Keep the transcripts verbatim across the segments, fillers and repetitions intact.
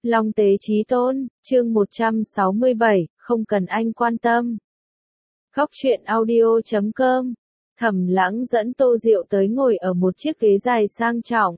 Long tế chí tôn, chương một trăm sáu mươi bảy, không cần anh quan tâm. Góc truyện audio chấm com. Thẩm Lãng dẫn Tô Diệu tới ngồi ở một chiếc ghế dài sang trọng.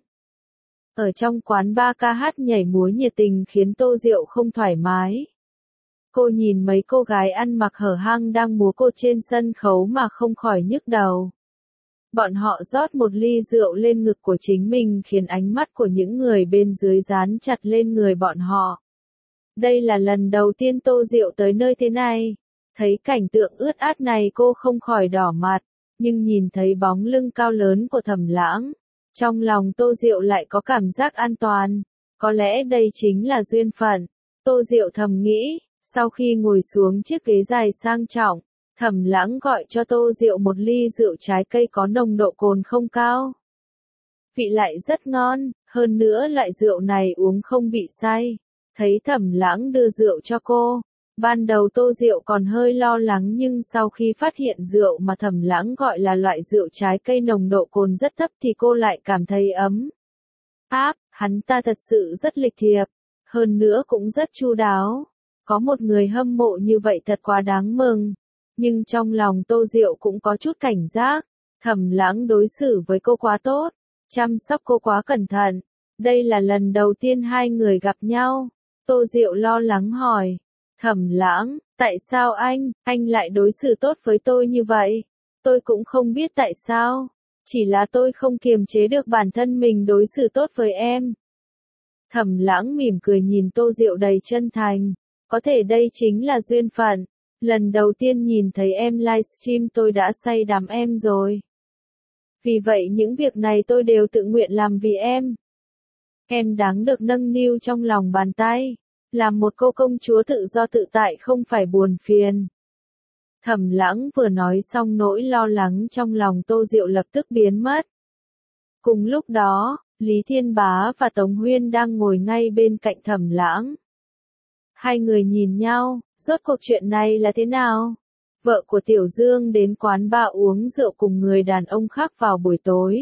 Ở trong quán bar ca hát nhảy múa nhiệt tình khiến Tô Diệu không thoải mái. Cô nhìn mấy cô gái ăn mặc hở hang đang múa cột trên sân khấu mà không khỏi nhức đầu. Bọn họ rót một ly rượu lên ngực của chính mình khiến ánh mắt của những người bên dưới dán chặt lên người bọn họ. Đây là lần đầu tiên Tô Diệu tới nơi thế này. Thấy cảnh tượng ướt át này cô không khỏi đỏ mặt, nhưng nhìn thấy bóng lưng cao lớn của Thẩm Lãng, trong lòng Tô Diệu lại có cảm giác an toàn. Có lẽ đây chính là duyên phận. Tô Diệu thầm nghĩ, sau khi ngồi xuống chiếc ghế dài sang trọng, Thẩm Lãng gọi cho Tô Diệu một ly rượu trái cây có nồng độ cồn không cao. Vị lại rất ngon, hơn nữa loại rượu này uống không bị say. Thấy Thẩm Lãng đưa rượu cho cô, ban đầu Tô Diệu còn hơi lo lắng nhưng sau khi phát hiện rượu mà Thẩm Lãng gọi là loại rượu trái cây nồng độ cồn rất thấp thì cô lại cảm thấy ấm áp, hắn ta thật sự rất lịch thiệp, hơn nữa cũng rất chu đáo. Có một người hâm mộ như vậy thật quá đáng mừng. Nhưng trong lòng Tô Diệu cũng có chút cảnh giác, Thẩm Lãng đối xử với cô quá tốt, chăm sóc cô quá cẩn thận. Đây là lần đầu tiên hai người gặp nhau. Tô Diệu lo lắng hỏi, Thẩm Lãng, tại sao anh, anh lại đối xử tốt với tôi như vậy? Tôi cũng không biết tại sao, chỉ là tôi không kiềm chế được bản thân mình đối xử tốt với em. Thẩm Lãng mỉm cười nhìn Tô Diệu đầy chân thành, có thể đây chính là duyên phận. Lần đầu tiên nhìn thấy em livestream tôi đã say đắm em rồi. Vì vậy những việc này tôi đều tự nguyện làm vì em. Em đáng được nâng niu trong lòng bàn tay. Làm một cô công chúa tự do tự tại không phải buồn phiền. Thẩm Lãng vừa nói xong nỗi lo lắng trong lòng Tô Diệu lập tức biến mất. Cùng lúc đó, Lý Thiên Bá và Tống Huyên đang ngồi ngay bên cạnh Thẩm Lãng. Hai người nhìn nhau, rốt cuộc chuyện này là thế nào? Vợ của Tiểu Dương đến quán bar uống rượu cùng người đàn ông khác vào buổi tối.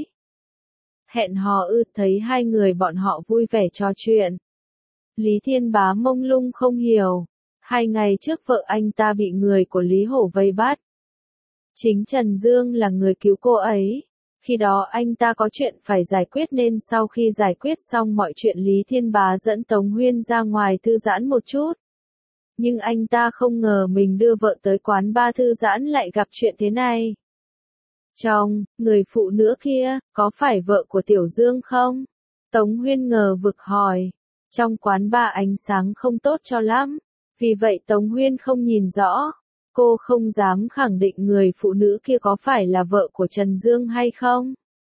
Hẹn hò ư? Thấy hai người bọn họ vui vẻ trò chuyện. Lý Thiên Bá mông lung không hiểu. Hai ngày trước vợ anh ta bị người của Lý Hổ vây bắt. Chính Trần Dương là người cứu cô ấy. Khi đó anh ta có chuyện phải giải quyết nên sau khi giải quyết xong mọi chuyện Lý Thiên Bá dẫn Tống Huyên ra ngoài thư giãn một chút. Nhưng anh ta không ngờ mình đưa vợ tới quán bar thư giãn lại gặp chuyện thế này. Chồng, người phụ nữ kia, có phải vợ của Tiểu Dương không? Tống Huyên ngờ vực hỏi. Trong quán bar ánh sáng không tốt cho lắm, vì vậy Tống Huyên không nhìn rõ. Cô không dám khẳng định người phụ nữ kia có phải là vợ của Trần Dương hay không.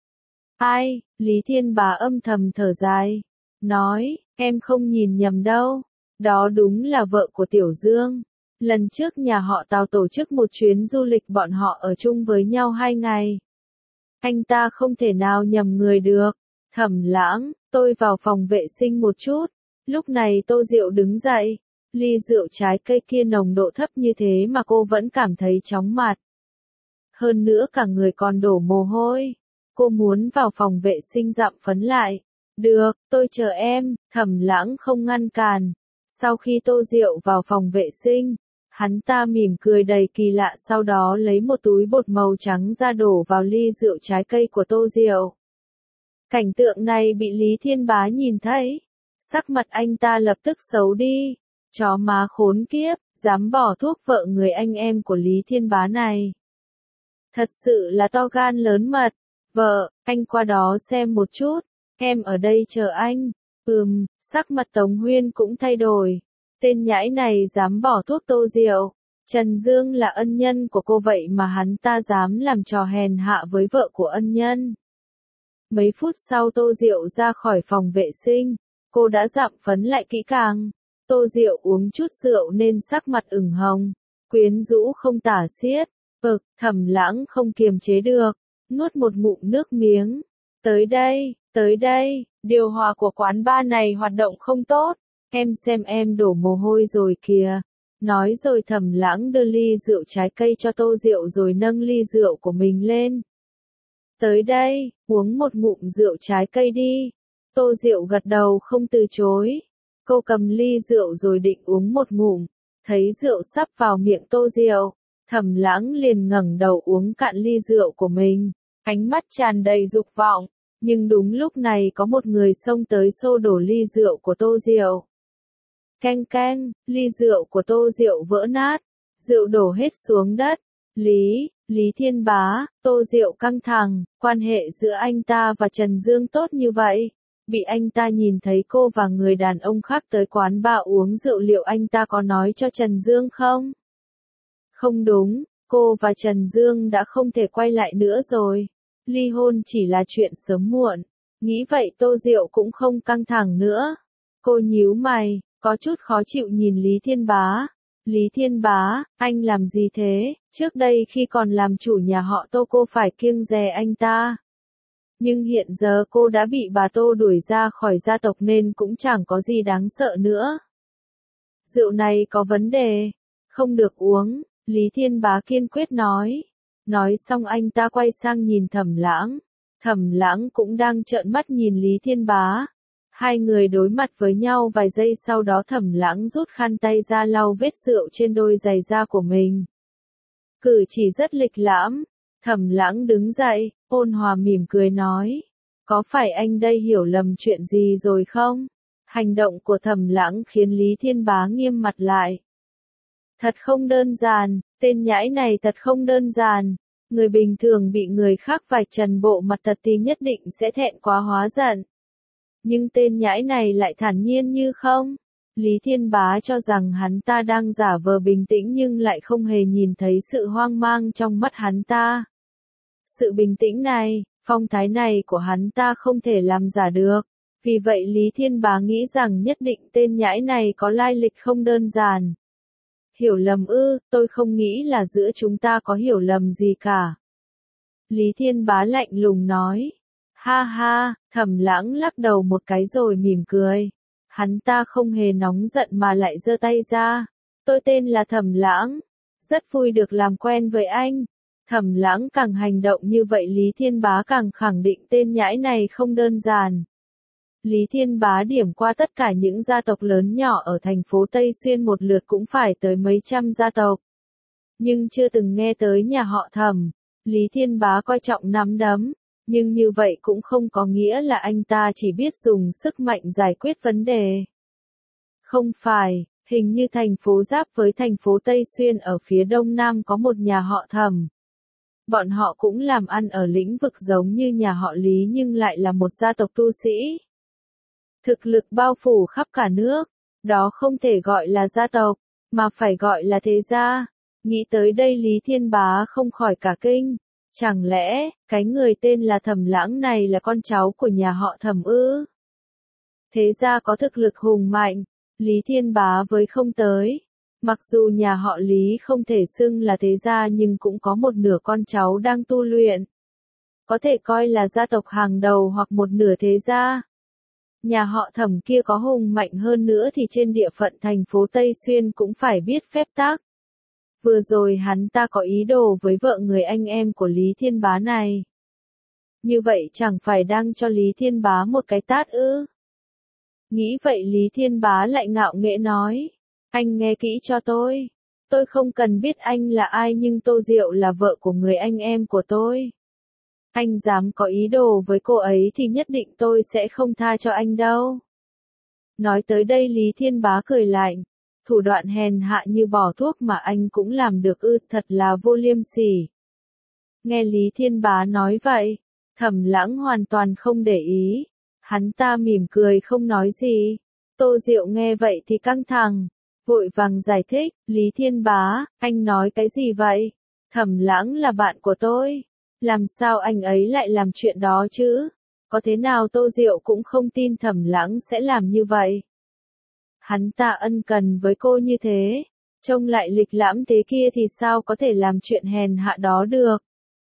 Ai, Lý Thiên Bá âm thầm thở dài. Nói, em không nhìn nhầm đâu. Đó đúng là vợ của Tiểu Dương. Lần trước nhà họ Tào tổ chức một chuyến du lịch bọn họ ở chung với nhau hai ngày. Anh ta không thể nào nhầm người được. Thẩm Lãng, tôi vào phòng vệ sinh một chút. Lúc này Tô Diệu đứng dậy. Ly rượu trái cây kia nồng độ thấp như thế mà cô vẫn cảm thấy chóng mặt. Hơn nữa cả người còn đổ mồ hôi. Cô muốn vào phòng vệ sinh dặm phấn lại. Được, tôi chờ em. Thẩm Lãng không ngăn cản. Sau khi Tô Diệu vào phòng vệ sinh, hắn ta mỉm cười đầy kỳ lạ sau đó lấy một túi bột màu trắng ra đổ vào ly rượu trái cây của Tô Diệu. Cảnh tượng này bị Lý Thiên Bá nhìn thấy. Sắc mặt anh ta lập tức xấu đi. Chó má khốn kiếp, dám bỏ thuốc vợ người anh em của Lý Thiên Bá này. Thật sự là to gan lớn mật. Vợ, anh qua đó xem một chút. Em ở đây chờ anh. Ừm, sắc mặt Tống Huyên cũng thay đổi. Tên nhãi này dám bỏ thuốc Tô Diệu. Trần Dương là ân nhân của cô vậy mà hắn ta dám làm trò hèn hạ với vợ của ân nhân. Mấy phút sau Tô Diệu ra khỏi phòng vệ sinh. Cô đã dặm phấn lại kỹ càng. Tô Diệu uống chút rượu nên sắc mặt ửng hồng. Quyến rũ không tả xiết. Ực, Thẩm Lãng không kiềm chế được. Nuốt một ngụm nước miếng. Tới đây, tới đây, điều hòa của quán bar này hoạt động không tốt. Em xem em đổ mồ hôi rồi kìa. Nói rồi Thẩm Lãng đưa ly rượu trái cây cho Tô Diệu rồi nâng ly rượu của mình lên. Tới đây, uống một ngụm rượu trái cây đi. Tô Diệu gật đầu không từ chối. Cô cầm ly rượu rồi định uống một ngụm, thấy rượu sắp vào miệng Tô Diệu, Thẩm Lãng liền ngẩng đầu uống cạn ly rượu của mình, ánh mắt tràn đầy dục vọng, nhưng đúng lúc này có một người xông tới xô đổ ly rượu của Tô Diệu. Keng keng, ly rượu của Tô Diệu vỡ nát, rượu đổ hết xuống đất. Lý, Lý Thiên Bá, Tô Diệu căng thẳng, quan hệ giữa anh ta và Trần Dương tốt như vậy. Bị anh ta nhìn thấy cô và người đàn ông khác tới quán bar uống rượu, liệu anh ta có nói cho Trần Dương không? Không đúng, cô và Trần Dương đã không thể quay lại nữa rồi. Ly hôn chỉ là chuyện sớm muộn. Nghĩ vậy Tô Diệu cũng không căng thẳng nữa. Cô nhíu mày, có chút khó chịu nhìn Lý Thiên Bá. Lý Thiên Bá, anh làm gì thế? Trước đây khi còn làm chủ nhà họ Tô cô phải kiêng dè anh ta. Nhưng hiện giờ cô đã bị bà Tô đuổi ra khỏi gia tộc nên cũng chẳng có gì đáng sợ nữa. Rượu này có vấn đề, không được uống, Lý Thiên Bá kiên quyết nói. Nói xong anh ta quay sang nhìn Thẩm Lãng. Thẩm Lãng cũng đang trợn mắt nhìn Lý Thiên Bá. Hai người đối mặt với nhau vài giây, sau đó Thẩm Lãng rút khăn tay ra lau vết rượu trên đôi giày da của mình. Cử chỉ rất lịch lãm. Thẩm Lãng đứng dậy, ôn hòa mỉm cười nói. Có phải anh đây hiểu lầm chuyện gì rồi không? Hành động của Thẩm Lãng khiến Lý Thiên Bá nghiêm mặt lại. Thật không đơn giản, tên nhãi này thật không đơn giản. Người bình thường bị người khác vạch trần bộ mặt thật thì nhất định sẽ thẹn quá hóa giận. Nhưng tên nhãi này lại thản nhiên như không. Lý Thiên Bá cho rằng hắn ta đang giả vờ bình tĩnh nhưng lại không hề nhìn thấy sự hoang mang trong mắt hắn ta. Sự bình tĩnh này, phong thái này của hắn ta không thể làm giả được. Vì vậy Lý Thiên Bá nghĩ rằng nhất định tên nhãi này có lai lịch không đơn giản. Hiểu lầm ư, tôi không nghĩ là giữa chúng ta có hiểu lầm gì cả. Lý Thiên Bá lạnh lùng nói. Ha ha, Thẩm Lãng lắc đầu một cái rồi mỉm cười. Hắn ta không hề nóng giận mà lại giơ tay ra. Tôi tên là Thẩm Lãng. Rất vui được làm quen với anh. Thẩm Lãng càng hành động như vậy Lý Thiên Bá càng khẳng định tên nhãi này không đơn giản. Lý Thiên Bá điểm qua tất cả những gia tộc lớn nhỏ ở thành phố Tây Xuyên một lượt cũng phải tới mấy trăm gia tộc. Nhưng chưa từng nghe tới nhà họ Thẩm. Lý Thiên Bá coi trọng nắm đấm. Nhưng như vậy cũng không có nghĩa là anh ta chỉ biết dùng sức mạnh giải quyết vấn đề. Không phải, hình như thành phố giáp với thành phố Tây Xuyên ở phía đông nam có một nhà họ Thẩm. Bọn họ cũng làm ăn ở lĩnh vực giống như nhà họ Lý nhưng lại là một gia tộc tu sĩ. Thực lực bao phủ khắp cả nước, đó không thể gọi là gia tộc, mà phải gọi là thế gia. Nghĩ tới đây Lý Thiên Bá không khỏi cả kinh. Chẳng lẽ, cái người tên là Thẩm Lãng này là con cháu của nhà họ Thẩm ư? Thế gia có thực lực hùng mạnh, Lý Thiên Bá với không tới. Mặc dù nhà họ Lý không thể xưng là thế gia nhưng cũng có một nửa con cháu đang tu luyện. Có thể coi là gia tộc hàng đầu hoặc một nửa thế gia. Nhà họ Thẩm kia có hùng mạnh hơn nữa thì trên địa phận thành phố Tây Xuyên cũng phải biết phép tắc. Vừa rồi hắn ta có ý đồ với vợ người anh em của Lý Thiên Bá này. Như vậy chẳng phải đang cho Lý Thiên Bá một cái tát ư? Nghĩ vậy Lý Thiên Bá lại ngạo nghễ nói. Anh nghe kỹ cho tôi. Tôi không cần biết anh là ai nhưng Tô Diệu là vợ của người anh em của tôi. Anh dám có ý đồ với cô ấy thì nhất định tôi sẽ không tha cho anh đâu. Nói tới đây Lý Thiên Bá cười lạnh. Thủ đoạn hèn hạ như bỏ thuốc mà anh cũng làm được ư, thật là vô liêm sỉ. Nghe Lý Thiên Bá nói vậy, Thẩm Lãng hoàn toàn không để ý. Hắn ta mỉm cười không nói gì. Tô Diệu nghe vậy thì căng thẳng, vội vàng giải thích. Lý Thiên Bá, anh nói cái gì vậy? Thẩm Lãng là bạn của tôi. Làm sao anh ấy lại làm chuyện đó chứ? Có thế nào Tô Diệu cũng không tin Thẩm Lãng sẽ làm như vậy. Hắn ta ân cần với cô như thế, trông lại lịch lãm thế kia thì sao có thể làm chuyện hèn hạ đó được.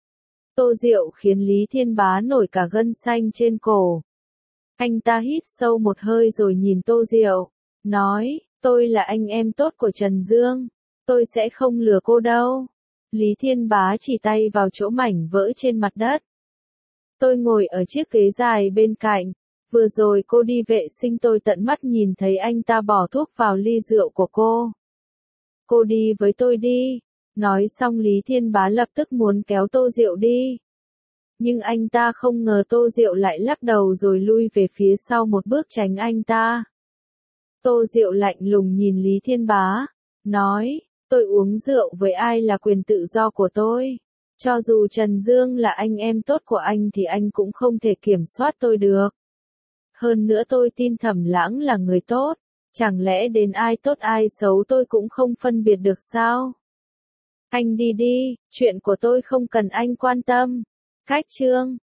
Tô Diệu khiến Lý Thiên Bá nổi cả gân xanh trên cổ. Anh ta hít sâu một hơi rồi nhìn Tô Diệu, nói, tôi là anh em tốt của Trần Dương, tôi sẽ không lừa cô đâu. Lý Thiên Bá chỉ tay vào chỗ mảnh vỡ trên mặt đất. Tôi ngồi ở chiếc ghế dài bên cạnh, Vừa rồi cô đi vệ sinh tôi tận mắt nhìn thấy anh ta bỏ thuốc vào ly rượu của cô. Cô đi với tôi đi. Nói xong Lý Thiên Bá lập tức muốn kéo Tô Diệu đi. Nhưng anh ta không ngờ Tô Diệu lại lắc đầu rồi lui về phía sau một bước tránh anh ta. Tô Diệu lạnh lùng nhìn Lý Thiên Bá, nói, tôi uống rượu với ai là quyền tự do của tôi. Cho dù Trần Dương là anh em tốt của anh thì anh cũng không thể kiểm soát tôi được. Hơn nữa tôi tin Thẩm Lãng là người tốt, chẳng lẽ đến ai tốt ai xấu tôi cũng không phân biệt được sao? Anh đi đi, chuyện của tôi không cần anh quan tâm. Cách chương